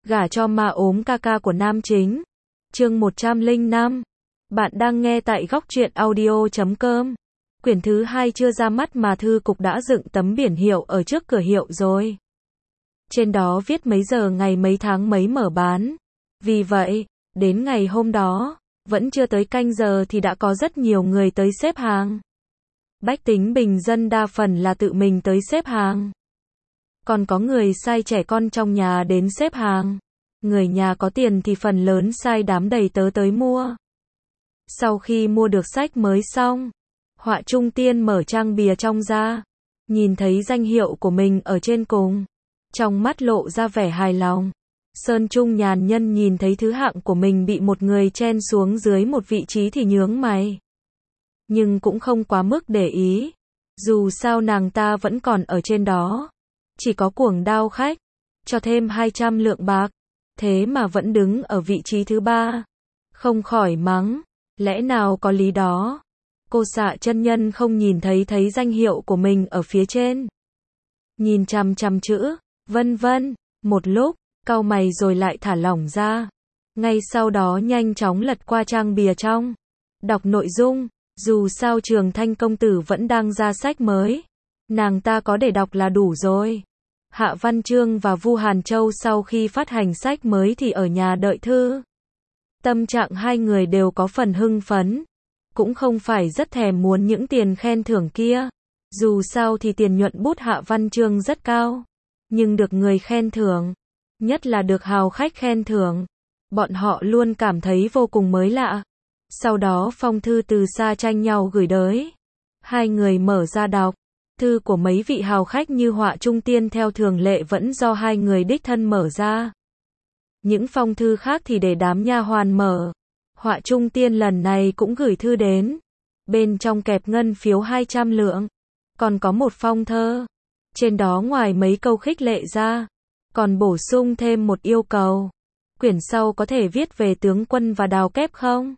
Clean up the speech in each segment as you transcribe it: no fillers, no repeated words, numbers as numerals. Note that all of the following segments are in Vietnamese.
Gả cho ma ốm ca ca của nam chính. Chương 105. Bạn đang nghe tại góc truyện audio.com. Quyển thứ 2 chưa ra mắt mà thư cục đã dựng tấm biển hiệu ở trước cửa hiệu rồi. Trên đó viết mấy giờ ngày mấy tháng mấy mở bán. Vì vậy, đến ngày hôm đó, vẫn chưa tới canh giờ thì đã có rất nhiều người tới xếp hàng. Bách tính bình dân đa phần là tự mình tới xếp hàng. Còn có người sai trẻ con trong nhà đến xếp hàng. Người nhà có tiền thì phần lớn sai đám đầy tớ tới mua. Sau khi mua được sách mới xong, Họa Trung Tiên mở trang bìa trong ra, nhìn thấy danh hiệu của mình ở trên cùng, trong mắt lộ ra vẻ hài lòng. Sơn Trung Nhàn Nhân nhìn thấy thứ hạng của mình bị một người chen xuống dưới một vị trí thì nhướng mày. Nhưng cũng không quá mức để ý, dù sao nàng ta vẫn còn ở trên đó. Chỉ có Cuồng Đao Khách cho thêm 200 lượng bạc, thế mà vẫn đứng ở vị trí thứ 3. Không khỏi mắng, lẽ nào có lý đó. Cô Xạ chân nhân không nhìn thấy danh hiệu của mình ở phía trên. Nhìn chằm chằm chữ, vân vân, một lúc, cau mày rồi lại thả lỏng ra. Ngay sau đó nhanh chóng lật qua trang bìa trong. Đọc nội dung, dù sao Trường Thanh công tử vẫn đang ra sách mới. Nàng ta có để đọc là đủ rồi. Hạ Văn Chương và Vu Hàn Châu sau khi phát hành sách mới thì ở nhà đợi thư. Tâm trạng hai người đều có phần hưng phấn. Cũng không phải rất thèm muốn những tiền khen thưởng kia. Dù sao thì tiền nhuận bút Hạ Văn Chương rất cao. Nhưng được người khen thưởng, nhất là được hào khách khen thưởng, bọn họ luôn cảm thấy vô cùng mới lạ. Sau đó phong thư từ xa tranh nhau gửi tới. Hai người mở ra đọc. Thư của mấy vị hào khách như Họa Trung Tiên theo thường lệ vẫn do hai người đích thân mở ra. Những phong thư khác thì để đám nha hoàn mở. Họa Trung Tiên lần này cũng gửi thư đến. Bên trong kẹp ngân phiếu 200 lượng. Còn có một phong thơ. Trên đó ngoài mấy câu khích lệ ra, còn bổ sung thêm một yêu cầu. Quyển sau có thể viết về tướng quân và đào kép không?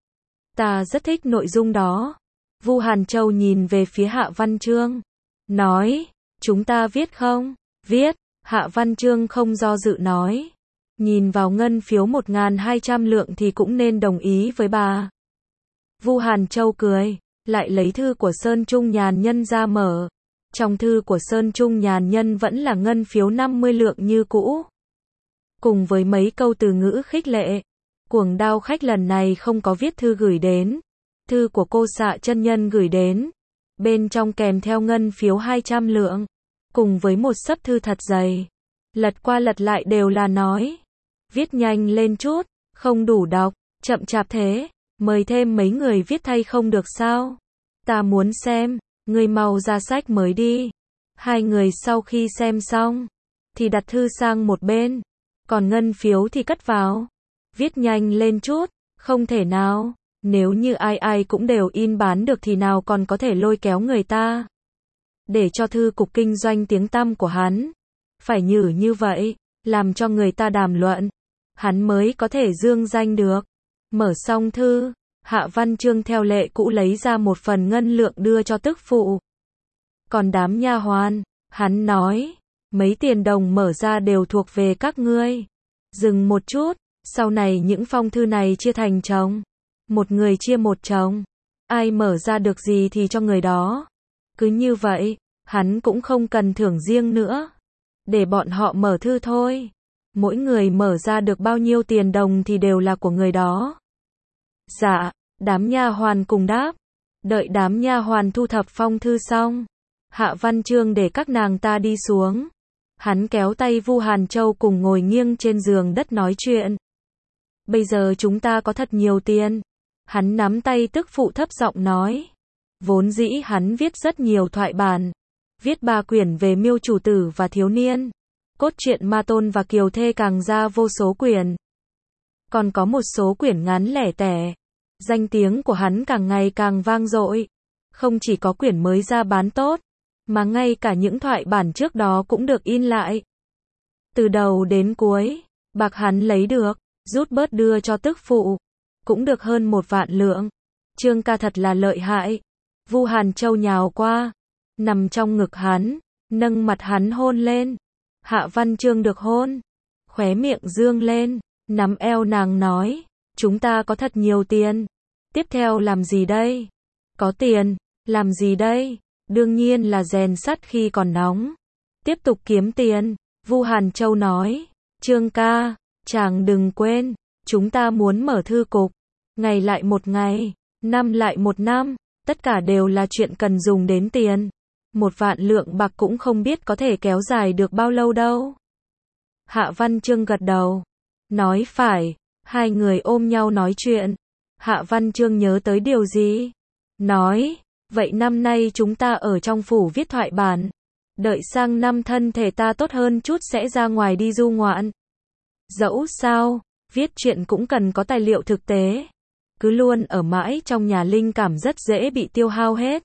Ta rất thích nội dung đó. Vu Hàn Châu nhìn về phía Hạ Văn Chương, nói, chúng ta viết không? Viết. Hạ Văn Chương không do dự nói. Nhìn vào ngân phiếu 1.200 lượng thì cũng nên đồng ý với bà. Vu Hàn Châu cười, lại lấy thư của Sơn Trung Nhàn Nhân ra mở. Trong thư của Sơn Trung Nhàn Nhân vẫn là ngân phiếu 50 lượng như cũ. Cùng với mấy câu từ ngữ khích lệ. Cuồng Đao Khách lần này không có viết thư gửi đến. Thư của cô Xạ chân nhân gửi đến. Bên trong kèm theo ngân phiếu 200 lượng. Cùng với một xấp thư thật dày. Lật qua lật lại đều là nói. Viết nhanh lên chút, không đủ đọc, chậm chạp thế. Mời thêm mấy người viết thay không được sao? Ta muốn xem, ngươi mau ra sách mới đi. Hai người sau khi xem xong, thì đặt thư sang một bên. Còn ngân phiếu thì cất vào. Viết nhanh lên chút, không thể nào. Nếu như ai cũng đều in bán được thì nào còn có thể lôi kéo người ta. Để cho thư cục kinh doanh tiếng tăm của hắn. Phải như vậy, làm cho người ta đàm luận. Hắn mới có thể dương danh được. Mở xong thư, Hạ Văn Chương theo lệ cũ lấy ra một phần ngân lượng đưa cho tức phụ. Còn đám nha hoàn, hắn nói, mấy tiền đồng mở ra đều thuộc về các ngươi. Dừng một chút, sau này những phong thư này chia thành chồng. Một người chia một chồng. Ai mở ra được gì thì cho người đó. Cứ như vậy, hắn cũng không cần thưởng riêng nữa. Để bọn họ mở thư thôi. Mỗi người mở ra được bao nhiêu tiền đồng thì đều là của người đó. Dạ, đám nha hoàn cùng đáp. Đợi đám nha hoàn thu thập phong thư xong, Hạ Văn Chương để các nàng ta đi xuống. Hắn kéo tay Vu Hàn Châu cùng ngồi nghiêng trên giường đất nói chuyện. Bây giờ chúng ta có thật nhiều tiền. Hắn nắm tay tức phụ thấp giọng nói. Vốn dĩ hắn viết rất nhiều thoại bản. Viết 3 quyển về Miêu chủ tử và thiếu niên. Cốt truyện Ma Tôn và Kiều Thê càng ra vô số quyển. Còn có một số quyển ngắn lẻ tẻ. Danh tiếng của hắn càng ngày càng vang dội. Không chỉ có quyển mới ra bán tốt, mà ngay cả những thoại bản trước đó cũng được in lại. Từ đầu đến cuối, bạc hắn lấy được, rút bớt đưa cho tức phụ. Cũng được hơn 1 vạn lượng. Trương ca thật là lợi hại. Vu Hàn Châu nhào qua, nằm trong ngực hắn, nâng mặt hắn hôn lên. Hạ Văn Chương được hôn. khóe miệng dương lên, nắm eo nàng nói, chúng ta có thật nhiều tiền. Tiếp theo làm gì đây? Có tiền, làm gì đây? Đương nhiên là rèn sắt khi còn nóng. Tiếp tục kiếm tiền, Vu Hàn Châu nói, Trương ca, chàng đừng quên, chúng ta muốn mở thư cục. Ngày lại một ngày, năm lại một năm, tất cả đều là chuyện cần dùng đến tiền. 1.000.000 bạc cũng không biết có thể kéo dài được bao lâu đâu. Hạ Văn Chương gật đầu, nói phải, hai người ôm nhau nói chuyện. Hạ Văn Chương nhớ tới điều gì? Nói, vậy năm nay chúng ta ở trong phủ viết thoại bản. Đợi sang năm thân thể ta tốt hơn chút sẽ ra ngoài đi du ngoạn. Dẫu sao, viết chuyện cũng cần có tài liệu thực tế. Cứ luôn ở mãi trong nhà linh cảm rất dễ bị tiêu hao hết.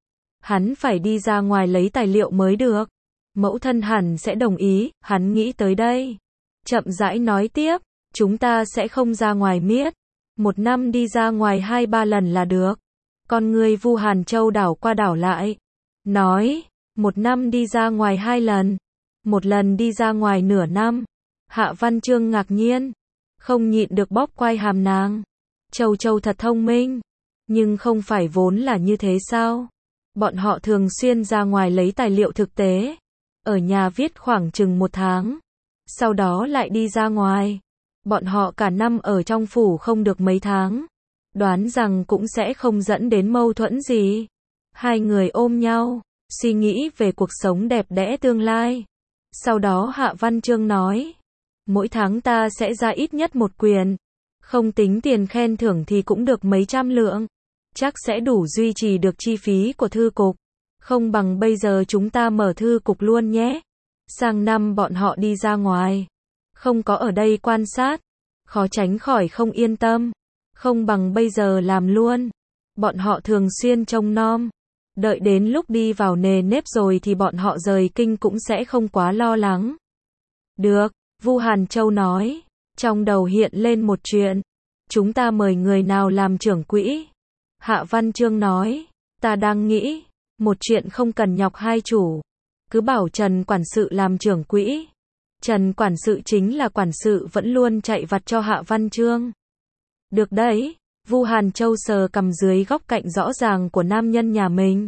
Hắn phải đi ra ngoài lấy tài liệu mới được. Mẫu thân hẳn sẽ đồng ý, hắn nghĩ tới đây. Chậm rãi nói tiếp, chúng ta sẽ không ra ngoài miết. Một năm đi ra ngoài 2-3 lần là được. Con người Vu Hàn Châu đảo qua đảo lại. Nói, một năm đi ra ngoài 2 lần. Một lần đi ra ngoài nửa năm. Hạ Văn Chương ngạc nhiên. Không nhịn được bóp quai hàm nàng. Châu Châu thật thông minh. Nhưng không phải vốn là như thế sao? Bọn họ thường xuyên ra ngoài lấy tài liệu thực tế. Ở nhà viết khoảng chừng 1 tháng. Sau đó lại đi ra ngoài. Bọn họ cả năm ở trong phủ không được mấy tháng. Đoán rằng cũng sẽ không dẫn đến mâu thuẫn gì. Hai người ôm nhau, suy nghĩ về cuộc sống đẹp đẽ tương lai. Sau đó Hạ Văn Chương nói, mỗi tháng ta sẽ ra ít nhất 1 quyển. Không tính tiền khen thưởng thì cũng được mấy trăm lượng. Chắc sẽ đủ duy trì được chi phí của thư cục. Không bằng bây giờ chúng ta mở thư cục luôn nhé. Sang năm bọn họ đi ra ngoài. Không có ở đây quan sát. Khó tránh khỏi không yên tâm. Không bằng bây giờ làm luôn. Bọn họ thường xuyên trông nom. Đợi đến lúc đi vào nề nếp rồi thì bọn họ rời kinh cũng sẽ không quá lo lắng. Được, Vu Hàn Châu nói. Trong đầu hiện lên một chuyện. Chúng ta mời người nào làm trưởng quỹ? Hạ Văn Chương nói. Ta đang nghĩ. Một chuyện không cần nhọc hai chủ. Cứ bảo Trần quản sự làm trưởng quỹ. Trần quản sự chính là quản sự vẫn luôn chạy vặt cho Hạ Văn Chương. Được đấy, Vu Hàn Châu sờ cằm dưới góc cạnh rõ ràng của nam nhân nhà mình.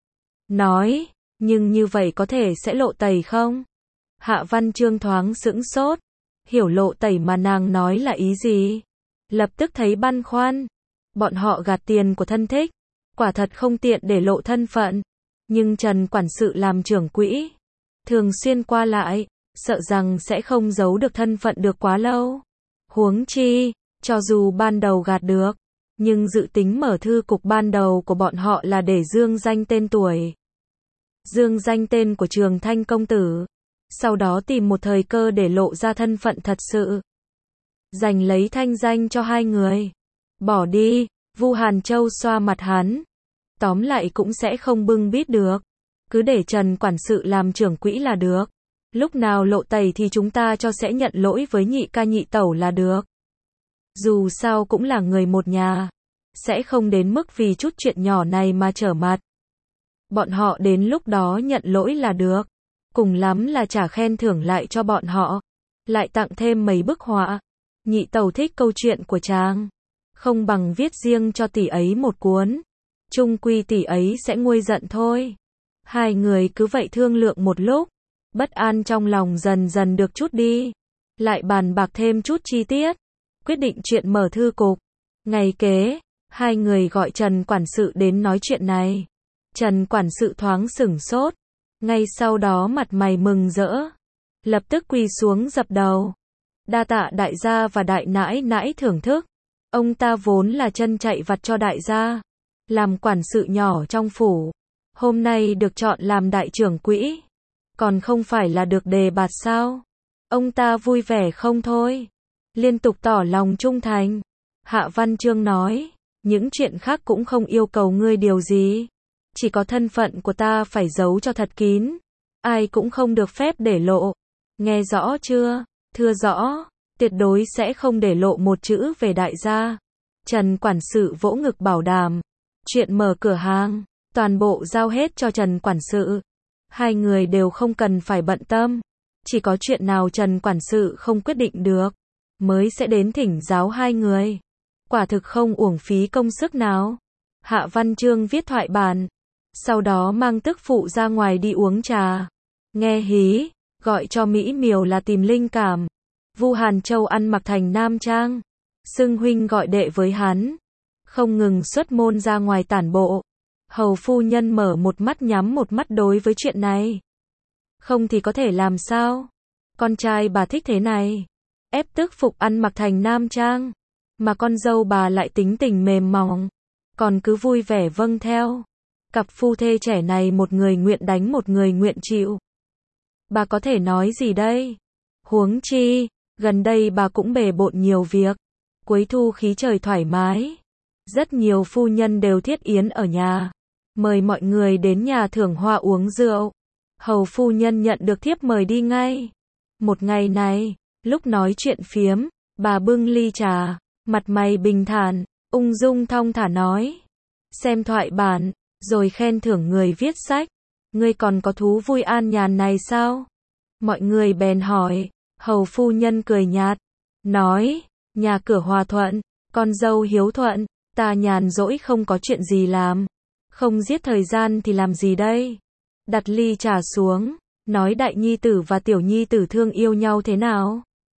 Nói, nhưng như vậy có thể sẽ lộ tẩy không? Hạ Văn Chương thoáng sững sốt. Hiểu lộ tẩy mà nàng nói là ý gì? Lập tức thấy băn khoăn. Bọn họ gạt tiền của thân thích. Quả thật không tiện để lộ thân phận. Nhưng Trần quản sự làm trưởng quỹ. Thường xuyên qua lại. Sợ rằng sẽ không giấu được thân phận được quá lâu. Huống chi, cho dù ban đầu gạt được, nhưng dự tính mở thư cục ban đầu của bọn họ là để dương danh tên tuổi. Dương danh tên của Trường Thanh công tử. Sau đó tìm một thời cơ để lộ ra thân phận thật sự. Giành lấy thanh danh cho hai người. Bỏ đi, Vu Hàn Châu xoa mặt hắn. Tóm lại cũng sẽ không bưng bít được. Cứ để Trần quản sự làm trưởng quỹ là được. Lúc nào lộ tẩy thì chúng ta cho sẽ nhận lỗi với nhị ca nhị tẩu là được. Dù sao cũng là người một nhà. Sẽ không đến mức vì chút chuyện nhỏ này mà trở mặt. Bọn họ đến lúc đó nhận lỗi là được. Cùng lắm là trả khen thưởng lại cho bọn họ. Lại tặng thêm mấy bức họa. Nhị tẩu thích câu chuyện của chàng. Không bằng viết riêng cho tỷ ấy một cuốn. Chung quy tỷ ấy sẽ nguôi giận thôi. Hai người cứ vậy thương lượng một lúc. Bất an trong lòng dần dần được chút đi. Lại bàn bạc thêm chút chi tiết. Quyết định chuyện mở thư cục. Ngày kế, hai người gọi Trần quản sự đến nói chuyện này. Trần quản sự thoáng sửng sốt. Ngay sau đó mặt mày mừng rỡ. Lập tức quỳ xuống dập đầu. Đa tạ đại gia và đại nãi nãi thưởng thức. Ông ta vốn là chân chạy vặt cho đại gia. Làm quản sự nhỏ trong phủ. Hôm nay được chọn làm đại trưởng quỹ. Còn không phải là được đề bạt sao? Ông ta vui vẻ không thôi. Liên tục tỏ lòng trung thành. Hạ Văn Chương nói, những chuyện khác cũng không yêu cầu ngươi điều gì. Chỉ có thân phận của ta phải giấu cho thật kín. Ai cũng không được phép để lộ. Nghe rõ chưa? Thưa rõ, tuyệt đối sẽ không để lộ một chữ về đại gia. Trần quản sự vỗ ngực bảo đảm. Chuyện mở cửa hàng, toàn bộ giao hết cho Trần quản sự. Hai người đều không cần phải bận tâm. Chỉ có chuyện nào Trần quản sự không quyết định được, mới sẽ đến thỉnh giáo hai người. Quả thực không uổng phí công sức nào. Hạ Văn Chương viết thoại bản, sau đó mang tức phụ ra ngoài đi uống trà. Nghe hí, gọi cho mỹ miều là tìm linh cảm. Vu Hàn Châu ăn mặc thành nam trang, xưng huynh gọi đệ với hắn, không ngừng xuất môn ra ngoài tản bộ. Hầu phu nhân mở một mắt nhắm một mắt đối với chuyện này. Không thì có thể làm sao? Con trai bà thích thế này, ép tức phục ăn mặc thành nam trang, mà con dâu bà lại tính tình mềm mỏng, còn cứ vui vẻ vâng theo. Cặp phu thê trẻ này một người nguyện đánh một người nguyện chịu. Bà có thể nói gì đây? Huống chi, gần đây bà cũng bề bộn nhiều việc. Cuối thu khí trời thoải mái, rất nhiều phu nhân đều thiết yến ở nhà, mời mọi người đến nhà thưởng hoa uống rượu. Hầu phu nhân nhận được thiếp mời đi ngay. Một ngày này, lúc nói chuyện phiếm, bà bưng ly trà, mặt mày bình thản, ung dung thong thả nói. Xem thoại bản, rồi khen thưởng người viết sách. Ngươi còn có thú vui an nhàn này sao? Mọi người bèn hỏi. Hầu phu nhân cười nhạt, nói, nhà cửa hòa thuận, con dâu hiếu thuận, ta nhàn rỗi không có chuyện gì làm. Không giết thời gian thì làm gì đây? Đặt ly trà xuống, nói đại nhi tử và tiểu nhi tử thương yêu nhau thế nào?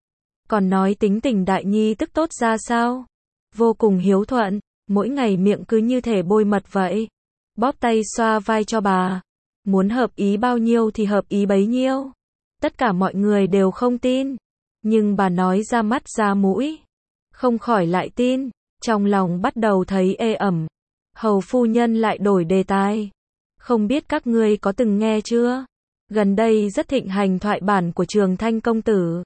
Còn nói tính tình đại nhi tức tốt ra sao? Vô cùng hiếu thuận, mỗi ngày miệng cứ như thể bôi mật vậy. Bóp tay xoa vai cho bà. Muốn hợp ý bao nhiêu thì hợp ý bấy nhiêu. Tất cả mọi người đều không tin. Nhưng bà nói ra mắt ra mũi. Không khỏi lại tin. Trong lòng bắt đầu thấy ê ẩm. Hầu phu nhân lại đổi đề tài. Không biết các ngươi có từng nghe chưa? Gần đây rất thịnh hành thoại bản của Trường Thanh công tử.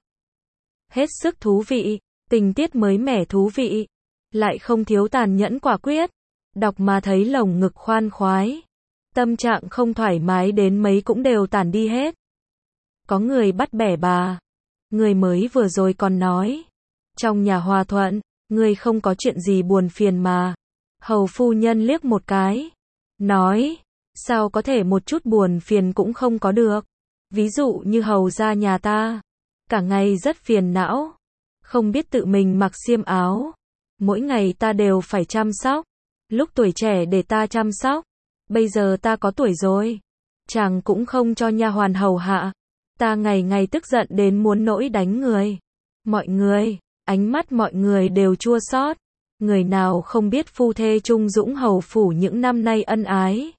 Hết sức thú vị, tình tiết mới mẻ thú vị, lại không thiếu tàn nhẫn quả quyết. Đọc mà thấy lồng ngực khoan khoái. Tâm trạng không thoải mái đến mấy cũng đều tản đi hết. Có người bắt bẻ bà. Người mới vừa rồi còn nói. Trong nhà hòa thuận, người không có chuyện gì buồn phiền mà. Hầu phu nhân liếc một cái. Nói, sao có thể một chút buồn phiền cũng không có được. Ví dụ như hầu gia nhà ta. Cả ngày rất phiền não. Không biết tự mình mặc xiêm áo. Mỗi ngày ta đều phải chăm sóc. Lúc tuổi trẻ để ta chăm sóc. Bây giờ ta có tuổi rồi. Chàng cũng không cho nha hoàn hầu hạ. Ta ngày ngày tức giận đến muốn nỗi đánh người. Mọi người, ánh mắt mọi người đều chua xót. Người nào không biết phu thê Trung Dũng hầu phủ những năm nay ân ái.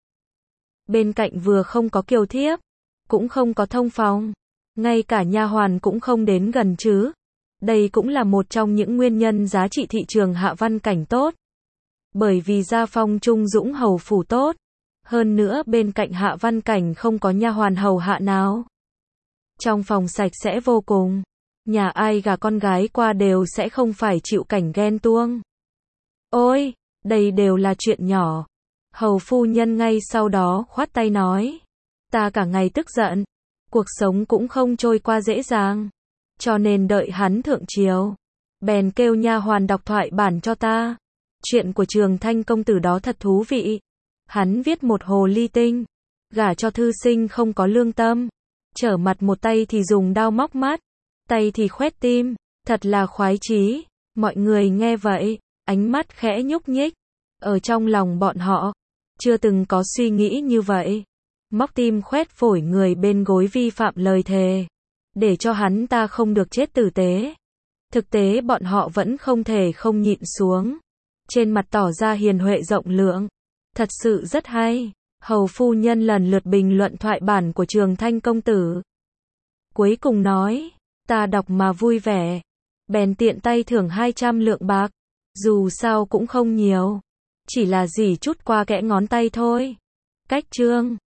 Bên cạnh vừa không có kiều thiếp, cũng không có thông phòng, ngay cả nha hoàn cũng không đến gần chứ. Đây cũng là một trong những nguyên nhân giá trị thị trường Hạ Văn Cảnh tốt. Bởi vì gia phong Trung Dũng hầu phủ tốt. Hơn nữa bên cạnh Hạ Văn Cảnh không có nha hoàn hầu hạ nào. Trong phòng sạch sẽ vô cùng. Nhà ai gả con gái qua đều sẽ không phải chịu cảnh ghen tuông. Ôi, đây đều là chuyện nhỏ. Hầu phu nhân ngay sau đó khoát tay nói. Ta cả ngày tức giận. Cuộc sống cũng không trôi qua dễ dàng. Cho nên đợi hắn thượng triều. Bèn kêu nha hoàn đọc thoại bản cho ta. Chuyện của Trường Thanh công tử đó thật thú vị. Hắn viết một hồ ly tinh. Gả cho thư sinh không có lương tâm. Trở mặt một tay thì dùng dao móc mắt. Tay thì khoét tim. Thật là khoái chí. Mọi người nghe vậy. Ánh mắt khẽ nhúc nhích. Ở trong lòng bọn họ. Chưa từng có suy nghĩ như vậy. Móc tim khoét phổi người bên gối vi phạm lời thề. Để cho hắn ta không được chết tử tế. Thực tế bọn họ vẫn không thể không nhịn xuống. Trên mặt tỏ ra hiền huệ rộng lượng. Thật sự rất hay. Hầu phu nhân lần lượt bình luận thoại bản của Trường Thanh công tử. Cuối cùng nói, ta đọc mà vui vẻ. Bèn tiện tay thưởng 200 lượng bạc. Dù sao cũng không nhiều. Chỉ là gì chút qua kẽ ngón tay thôi. Cách chương